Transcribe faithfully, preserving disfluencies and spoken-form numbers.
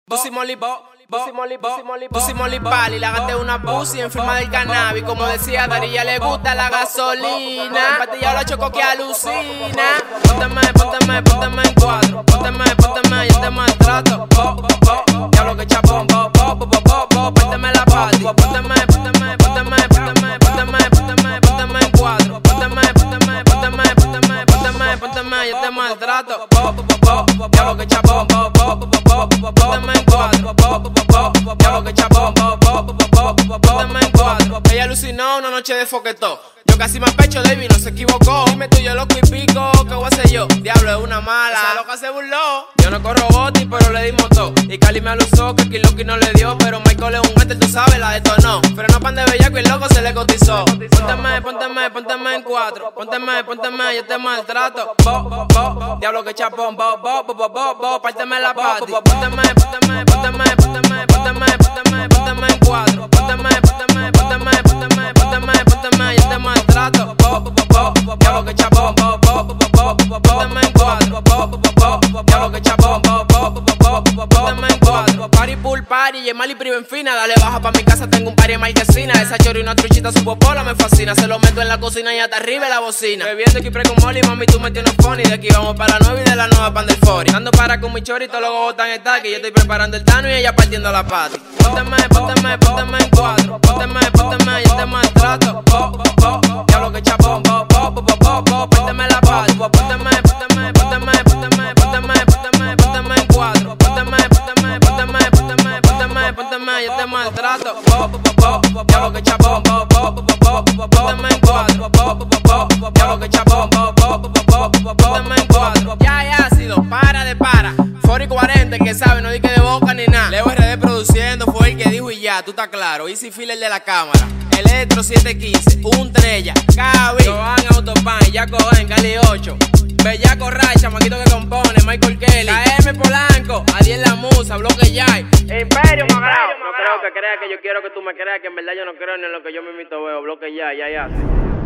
Pussy Molly Bo, Pussy Molly Bo, Pussy Molly Pali, la gasté una pussy en firma del cannabis. Como decía Dari, ya le gusta la gasolina. Patilla la choco que alucina. Pónteme, pónteme, pónteme en cuatro. Pónteme, pónteme, yo te maltrato. Bo, bo, diablo que chapón. Bo, bo, bo, bo, bo, bo, pónteme la party. Pónteme, pónteme, pónteme, pónteme, pónteme, pónteme, pónteme en cuatro. Pónteme, pónteme, pónteme, pónteme, pónteme, pónteme, yo te maltrato. Bo, bo, bo, diablo que chapón. Bo, bo, bo, bo, bo, pónteme en cuatro. Bo, bo, bo, diablo que chapón. Bo, bo, bo, bo, bo, pónteme en cuatro. Ella alucinó una noche de foquetó. Yo casi me pecho, David, no se equivocó. Dime tú, yo loco y pico, ¿qué voy a hacer yo? Diablo, es una mala, esa loca se burló. Yo no corro boti, pero le dimos todo. Y Cali me alusó, que Kiloki no le dio. Pero Michael es un guante, tú sabes, la detonó. Pero no pan de bellaco y el loco se le cotizó. Pónteme, pónteme, pónteme en cuatro. Pónteme, pónteme, yo te maltrato. Bo, bo, diablo que chapón. Bo, bo, bo, bo, bo, bo, párteme la party. Pónteme, pónteme, pónteme, pónteme, pónteme, pónteme, pónteme en cuatro. Pónteme, pónteme, pónteme, pónteme, pónteme, pónteme, yo te maltrato. Bo, bo, bo, diablo que chapón. Bo, bo, bo, bo, bo, pónteme en cuatro. Bo, bo, bo, diablo que chapón. Bo, bo, bo, bo, pónteme en cuatro. Party pool party, y mal y priva en fina. Dale baja pa' mi casa, tengo un party en marquesina. Esa chori y una truchita, su popola me fascina. Se lo meto en la cocina y hasta arriba la bocina. Bebiendo Kipre con Molly, mami, tú me tienes funny. De aquí vamos para la nueva y de la nueva pan del forty. Dando para con mi chori, todos los botan el taqui. Yo estoy preparando el tano y ella partiendo la party. Pónteme, pónteme, pónteme en cuatro. Pónteme, pónteme, yo te maltrato. Bo, bo, diablo que chapón. Bo, bo, bo, bo, bo, pónteme la party. Pónteme, pónteme, pónteme, pónteme, pónteme, pónteme, pónteme en cuatro. Pónteme, pónteme, pónteme, pónteme, pónteme, pónteme, yo te maltrato. Bo, bo, bo, diablo que chapón. Bo, bo, bo, bo, pónteme en cuatro. Bo, bo, bo, diablo que chapón. Bo, bo, bo, pónteme en cuatro. Ya, ya, ácido, para de para. cuarenta y cuarenta, el que sabe, no di que de boca ni nada. Leo R D produciendo, fue el que dijo y ya, tú estás claro. Easy Filler de la cámara. Electro siete quince, un trella, Cabi, Joan Autopan, Yaco en Cali ocho. Bellaco Ray, chamaquito que compone, Michael Kelly, K M Polanco, Adiel La Musa, Bloque Yay, Imperio Magrao. No creo que creas que yo quiero que tú me creas, que en verdad yo no creo ni en lo que yo me invito veo. Bloque Yay, ya, ya.